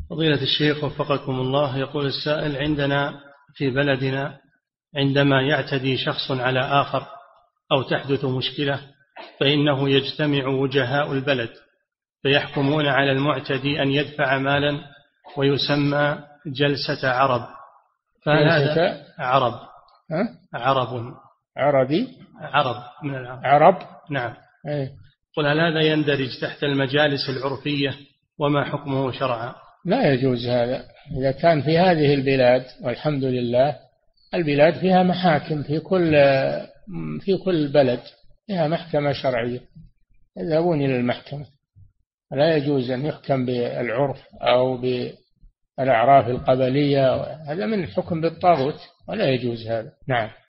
فضيلة الشيخ وفقكم الله، يقول السائل: عندنا في بلدنا عندما يعتدي شخص على آخر أو تحدث مشكلة فإنه يجتمع وجهاء البلد فيحكمون على المعتدي أن يدفع مالا ويسمى جلسة عرب. فهذا عرب. عرب عربي. عرب من العرب. عرب. نعم. أيه. قل هل هذا يندرج تحت المجالس العرفية وما حكمه شرعا؟ لا يجوز هذا. إذا كان في هذه البلاد، والحمد لله البلاد فيها محاكم في كل بلد فيها محكمة شرعية، يذهبون إلى المحكمة. لا يجوز أن يحكم بالعرف أو بالأعراف القبلية، هذا من الحكم بالطاغوت ولا يجوز هذا. نعم.